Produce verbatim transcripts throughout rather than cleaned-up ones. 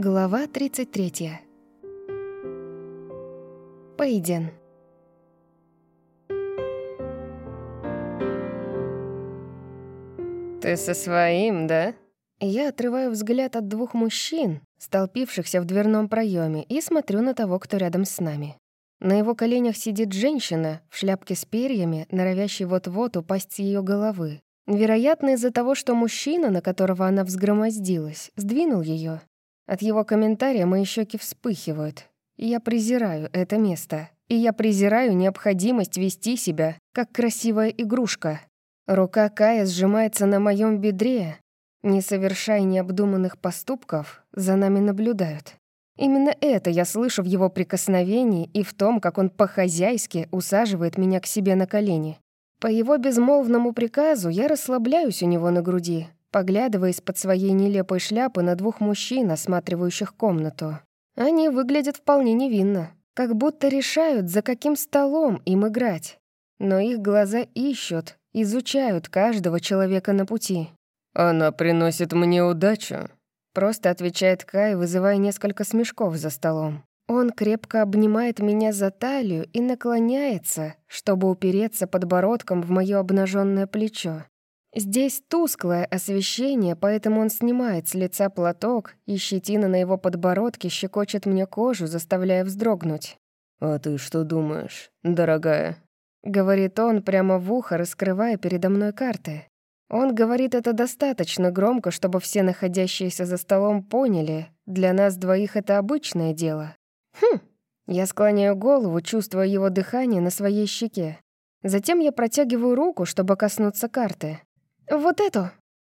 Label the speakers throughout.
Speaker 1: Глава тридцать третья. Пейден.
Speaker 2: «Ты со своим, да?»
Speaker 1: Я отрываю взгляд от двух мужчин, столпившихся в дверном проеме, и смотрю на того, кто рядом с нами. На его коленях сидит женщина в шляпке с перьями, норовящей вот-вот упасть с ее головы. Вероятно, из-за того, что мужчина, на которого она взгромоздилась, сдвинул ее. От его комментария мои щеки вспыхивают. Я презираю это место. И я презираю необходимость вести себя, как красивая игрушка. Рука Кая сжимается на моем бедре. Не совершая необдуманных поступков, за нами наблюдают. Именно это я слышу в его прикосновении и в том, как он по-хозяйски усаживает меня к себе на колени. По его безмолвному приказу я расслабляюсь у него на груди, поглядывая из-под своей нелепой шляпы на двух мужчин, осматривающих комнату. Они выглядят вполне невинно, как будто решают, за каким столом им играть. Но их глаза ищут, изучают каждого человека на пути.
Speaker 2: «Она приносит мне удачу»,
Speaker 1: — просто отвечает Кай, вызывая несколько смешков за столом. Он крепко обнимает меня за талию и наклоняется, чтобы упереться подбородком в моё обнаженное плечо. Здесь тусклое освещение, поэтому он снимает с лица платок, и щетина на его подбородке щекочет мне кожу, заставляя вздрогнуть.
Speaker 2: «А ты что думаешь, дорогая?»
Speaker 1: — говорит он прямо в ухо, раскрывая передо мной карты. Он говорит это достаточно громко, чтобы все находящиеся за столом поняли, для нас двоих это обычное дело. Хм, я склоняю голову, чувствуя его дыхание на своей щеке. Затем я протягиваю руку, чтобы коснуться карты. «Вот эту?»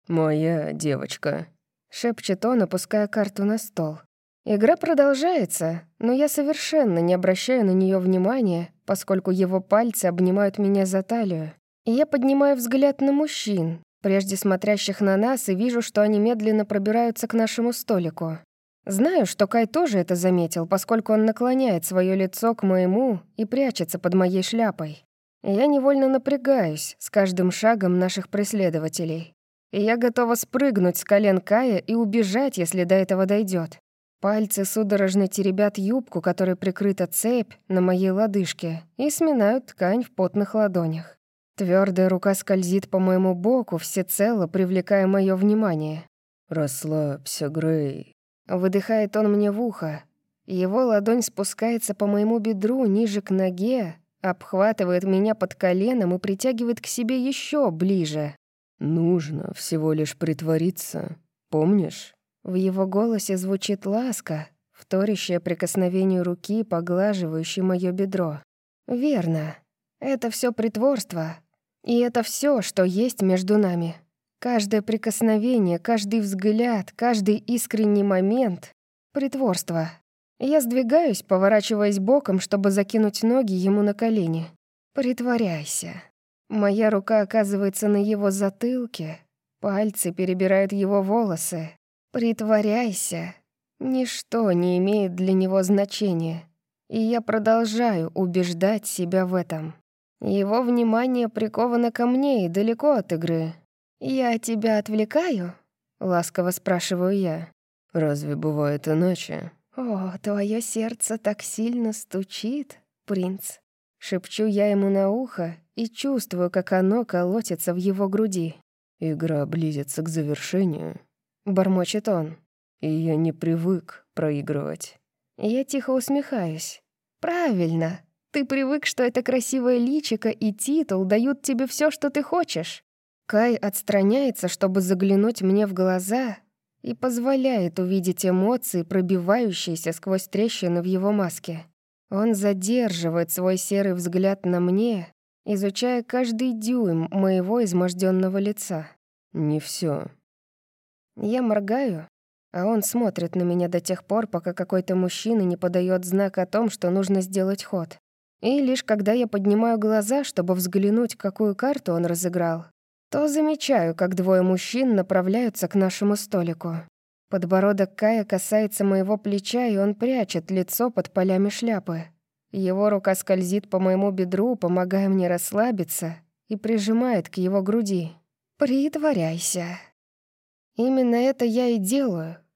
Speaker 2: «Моя девочка»,
Speaker 1: — шепчет он, опуская карту на стол. Игра продолжается, но я совершенно не обращаю на нее внимания, поскольку его пальцы обнимают меня за талию. И я поднимаю взгляд на мужчин, прежде смотрящих на нас, и вижу, что они медленно пробираются к нашему столику. Знаю, что Кай тоже это заметил, поскольку он наклоняет свое лицо к моему и прячется под моей шляпой. Я невольно напрягаюсь с каждым шагом наших преследователей. И я готова спрыгнуть с колен Кая и убежать, если до этого дойдет. Пальцы судорожно теребят юбку, которой прикрыта цепь на моей лодыжке, и сминают ткань в потных ладонях. Твердая рука скользит по моему боку, всецело привлекая мое внимание.
Speaker 2: «Расслабься, Грей»,
Speaker 1: — выдыхает он мне в ухо. Его ладонь спускается по моему бедру ниже к ноге, обхватывает меня под коленом и притягивает к себе еще ближе.
Speaker 2: «Нужно всего лишь притвориться, помнишь?»
Speaker 1: В его голосе звучит ласка, вторящая прикосновению руки, поглаживающей моё бедро. «Верно. Это все притворство. И это все, что есть между нами. Каждое прикосновение, каждый взгляд, каждый искренний момент — притворство». Я сдвигаюсь, поворачиваясь боком, чтобы закинуть ноги ему на колени. «Притворяйся». Моя рука оказывается на его затылке, пальцы перебирают его волосы. «Притворяйся». Ничто не имеет для него значения. И я продолжаю убеждать себя в этом. Его внимание приковано ко мне и далеко от игры. «Я тебя отвлекаю?» — ласково спрашиваю я.
Speaker 2: «Разве бывает иначе?»
Speaker 1: «О, твое сердце так сильно стучит, принц». Шепчу я ему на ухо и чувствую, как оно колотится в его груди.
Speaker 2: «Игра близится к завершению»,
Speaker 1: — бормочет он.
Speaker 2: «И я не привык проигрывать».
Speaker 1: Я тихо усмехаюсь. «Правильно. Ты привык, что это красивое личико и титул дают тебе все, что ты хочешь». Кай отстраняется, чтобы заглянуть мне в глаза, и позволяет увидеть эмоции, пробивающиеся сквозь трещины в его маске. Он задерживает свой серый взгляд на мне, изучая каждый дюйм моего изможденного лица.
Speaker 2: «Не все.
Speaker 1: Я моргаю, а он смотрит на меня до тех пор, пока какой-то мужчина не подает знак о том, что нужно сделать ход. И лишь когда я поднимаю глаза, чтобы взглянуть, какую карту он разыграл, то замечаю, как двое мужчин направляются к нашему столику. Подбородок Кая касается моего плеча, и он прячет лицо под полями шляпы. Его рука скользит по моему бедру, помогая мне расслабиться, и прижимает к его груди. «Притворяйся». Именно это я и делаю,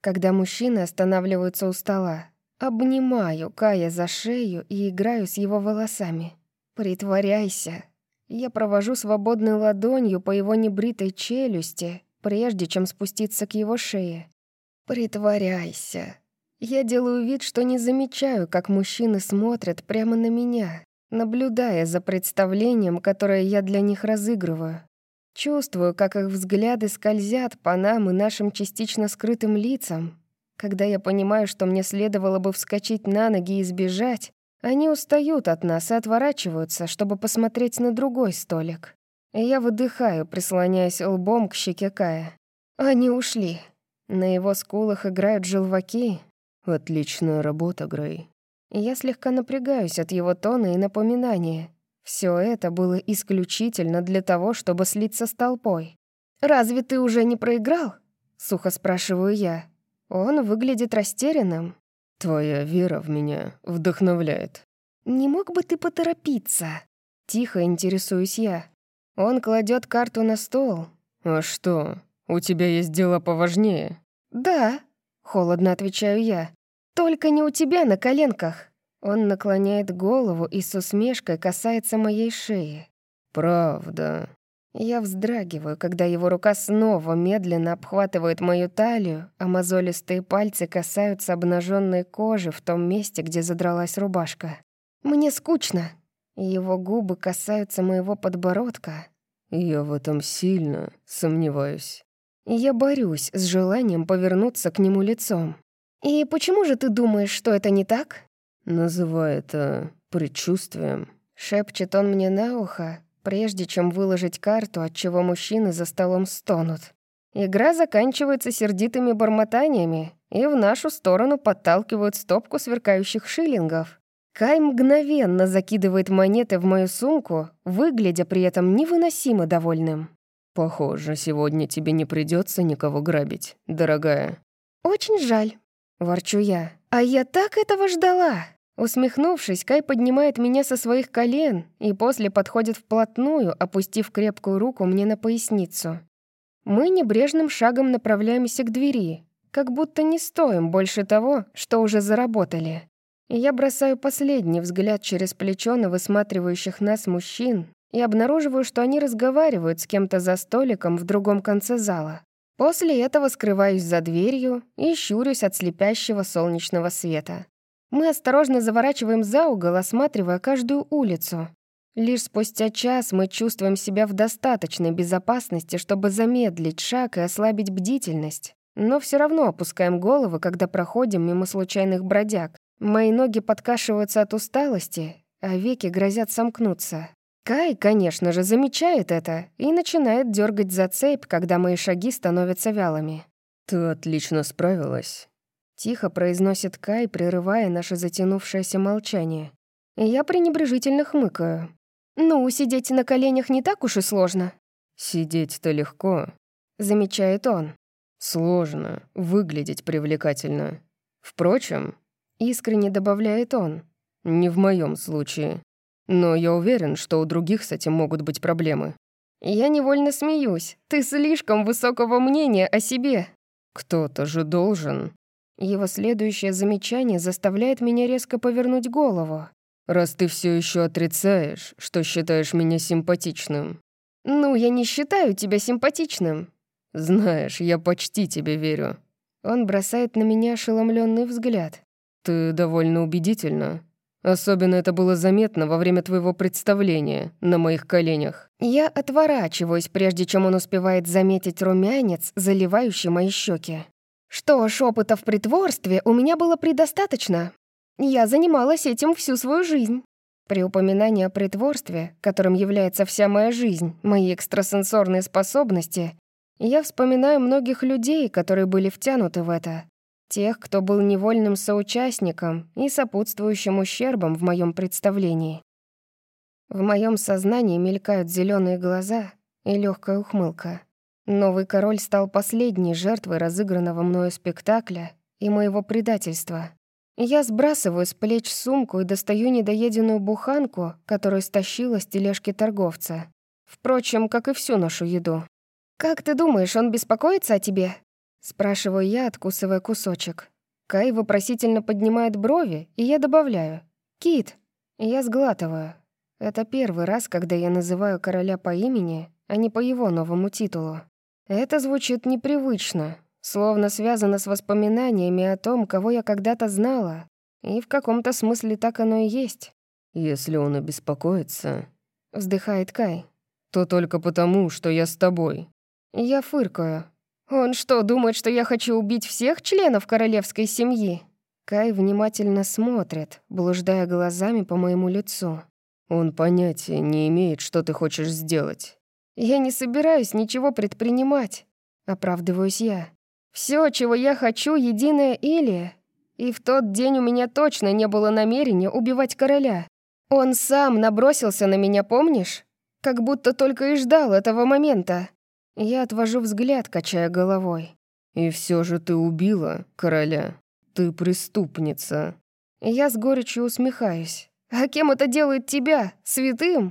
Speaker 1: когда мужчины останавливаются у стола. Обнимаю Кая за шею и играю с его волосами. «Притворяйся». Я провожу свободной ладонью по его небритой челюсти, прежде чем спуститься к его шее. «Притворяйся». Я делаю вид, что не замечаю, как мужчины смотрят прямо на меня, наблюдая за представлением, которое я для них разыгрываю. Чувствую, как их взгляды скользят по нам и нашим частично скрытым лицам. Когда я понимаю, что мне следовало бы вскочить на ноги и сбежать, они устают от нас и отворачиваются, чтобы посмотреть на другой столик. И я выдыхаю, прислоняясь лбом к щеке Кая. Они ушли. На его скулах играют желваки.
Speaker 2: Отличная работа, Грей.
Speaker 1: Я слегка напрягаюсь от его тона и напоминания. Все это было исключительно для того, чтобы слиться с толпой. «Разве ты уже не проиграл?» — сухо спрашиваю я. Он выглядит растерянным.
Speaker 2: Твоя вера в меня вдохновляет.
Speaker 1: «Не мог бы ты поторопиться?» Тихо интересуюсь я. Он кладет карту на стол.
Speaker 2: А что, у тебя есть дела поважнее?
Speaker 1: «Да», — холодно отвечаю я. «Только не у тебя на коленках». Он наклоняет голову и с усмешкой касается моей шеи.
Speaker 2: «Правда».
Speaker 1: Я вздрагиваю, когда его рука снова медленно обхватывает мою талию, а мозолистые пальцы касаются обнаженной кожи в том месте, где задралась рубашка. «Мне скучно». Его губы касаются моего подбородка.
Speaker 2: Я в этом сильно сомневаюсь.
Speaker 1: Я борюсь с желанием повернуться к нему лицом. «И почему же ты думаешь, что это не так?»
Speaker 2: Называй это предчувствием.
Speaker 1: Шепчет он мне на ухо, прежде чем выложить карту, отчего мужчины за столом стонут. Игра заканчивается сердитыми бормотаниями, и в нашу сторону подталкивают стопку сверкающих шиллингов. Кай мгновенно закидывает монеты в мою сумку, выглядя при этом невыносимо довольным.
Speaker 2: «Похоже, сегодня тебе не придется никого грабить, дорогая».
Speaker 1: «Очень жаль», — ворчу я. «А я так этого ждала!» Усмехнувшись, Кай поднимает меня со своих колен и после подходит вплотную, опустив крепкую руку мне на поясницу. Мы небрежным шагом направляемся к двери, как будто не стоим больше того, что уже заработали. И я бросаю последний взгляд через плечо на высматривающих нас мужчин и обнаруживаю, что они разговаривают с кем-то за столиком в другом конце зала. После этого скрываюсь за дверью и щурюсь от слепящего солнечного света. Мы осторожно заворачиваем за угол, осматривая каждую улицу. Лишь спустя час мы чувствуем себя в достаточной безопасности, чтобы замедлить шаг и ослабить бдительность. Но все равно опускаем головы, когда проходим мимо случайных бродяг. Мои ноги подкашиваются от усталости, а веки грозят сомкнуться. Кай, конечно же, замечает это и начинает дергать за цепь, когда мои шаги становятся вялыми.
Speaker 2: «Ты отлично справилась».
Speaker 1: Тихо произносит Кай, прерывая наше затянувшееся молчание. Я пренебрежительно хмыкаю. «Ну, сидеть на коленях не так уж и сложно».
Speaker 2: «Сидеть-то легко»,
Speaker 1: — замечает он.
Speaker 2: «Сложно, выглядеть привлекательно. Впрочем, — искренне добавляет он, — не в моем случае. Но я уверен, что у других с этим могут быть проблемы».
Speaker 1: Я невольно смеюсь. Ты слишком высокого мнения о себе.
Speaker 2: «Кто-то же должен».
Speaker 1: Его следующее замечание заставляет меня резко повернуть голову.
Speaker 2: «Раз ты все еще отрицаешь, что считаешь меня симпатичным».
Speaker 1: «Ну, я не считаю тебя симпатичным».
Speaker 2: «Знаешь, я почти тебе верю».
Speaker 1: Он бросает на меня ошеломленный взгляд.
Speaker 2: «Ты довольно убедительна. Особенно это было заметно во время твоего представления на моих коленях».
Speaker 1: Я отворачиваюсь, прежде чем он успевает заметить румянец, заливающий мои щеки. Что ж, опыта в притворстве у меня было предостаточно. Я занималась этим всю свою жизнь. При упоминании о притворстве, которым является вся моя жизнь, мои экстрасенсорные способности, я вспоминаю многих людей, которые были втянуты в это. Тех, кто был невольным соучастником и сопутствующим ущербом в моем представлении. В моем сознании мелькают зеленые глаза и легкая ухмылка. Новый король стал последней жертвой разыгранного мною спектакля и моего предательства. Я сбрасываю с плеч сумку и достаю недоеденную буханку, которую стащила с тележки торговца. Впрочем, как и всю нашу еду. «Как ты думаешь, он беспокоится о тебе?» Спрашиваю я, откусывая кусочек. Кай вопросительно поднимает брови, и я добавляю: «Кит». Я сглатываю. Это первый раз, когда я называю короля по имени, а не по его новому титулу. Это звучит непривычно, словно связано с воспоминаниями о том, кого я когда-то знала. И в каком-то смысле так оно и есть.
Speaker 2: «Если он обеспокоится»,
Speaker 1: — вздыхает Кай,
Speaker 2: — «то только потому, что я с тобой».
Speaker 1: Я фыркаю. Он что, думает, что я хочу убить всех членов королевской семьи? Кай внимательно смотрит, блуждая глазами по моему лицу.
Speaker 2: Он понятия не имеет, что ты хочешь сделать.
Speaker 1: Я не собираюсь ничего предпринимать, оправдываюсь я. Все, чего я хочу, единое Илия. И в тот день у меня точно не было намерения убивать короля. Он сам набросился на меня, помнишь? Как будто только и ждал этого момента. Я отвожу взгляд, качая головой.
Speaker 2: «И все же ты убила короля. Ты преступница».
Speaker 1: Я с горечью усмехаюсь. «А кем это делает тебя? Святым?»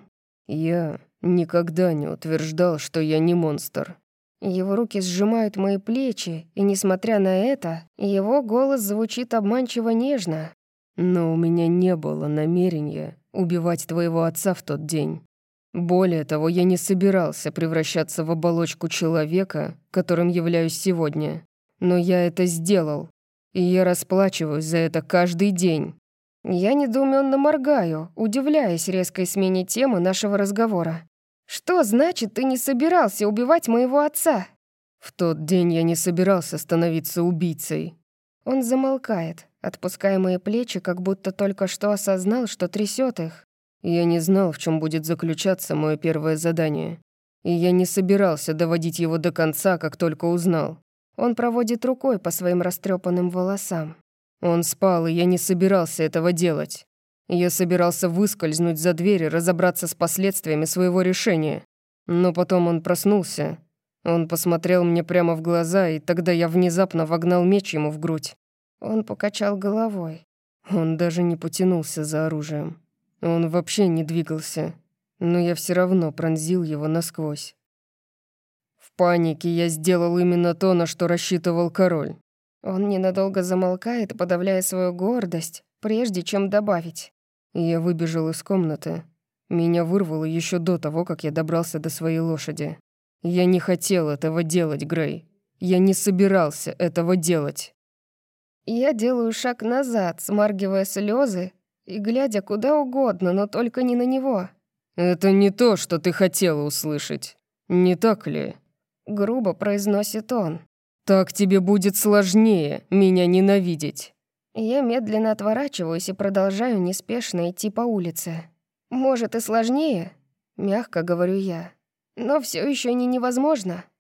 Speaker 2: «Я никогда не утверждал, что я не монстр».
Speaker 1: Его руки сжимают мои плечи, и, несмотря на это, его голос звучит обманчиво нежно.
Speaker 2: «Но у меня не было намерения убивать твоего отца в тот день. Более того, я не собирался превращаться в оболочку человека, которым являюсь сегодня. Но я это сделал, и я расплачиваюсь за это каждый день».
Speaker 1: Я недоуменно моргаю, удивляясь резкой смене темы нашего разговора. «Что значит, ты не собирался убивать моего отца?»
Speaker 2: «В тот день я не собирался становиться убийцей».
Speaker 1: Он замолкает, отпуская мои плечи, как будто только что осознал, что трясет их.
Speaker 2: Я не знал, в чем будет заключаться мое первое задание. И я не собирался доводить его до конца, как только узнал.
Speaker 1: Он проводит рукой по своим растрепанным волосам.
Speaker 2: Он спал, и я не собирался этого делать. Я собирался выскользнуть за дверь и разобраться с последствиями своего решения. Но потом он проснулся. Он посмотрел мне прямо в глаза, и тогда я внезапно вогнал меч ему в грудь.
Speaker 1: Он покачал головой.
Speaker 2: Он даже не потянулся за оружием. Он вообще не двигался. Но я все равно пронзил его насквозь. В панике я сделал именно то, на что рассчитывал король.
Speaker 1: Он ненадолго замолкает, подавляя свою гордость, прежде чем добавить.
Speaker 2: Я выбежал из комнаты. Меня вырвало еще до того, как я добрался до своей лошади. Я не хотел этого делать, Грей. Я не собирался этого делать.
Speaker 1: Я делаю шаг назад, смаргивая слезы и глядя куда угодно, но только не на него.
Speaker 2: «Это не то, что ты хотела услышать. Не так ли?»
Speaker 1: Грубо произносит он.
Speaker 2: «Так тебе будет сложнее меня ненавидеть».
Speaker 1: Я медленно отворачиваюсь и продолжаю неспешно идти по улице. «Может, и сложнее?» — мягко говорю я. «Но все еще не невозможно».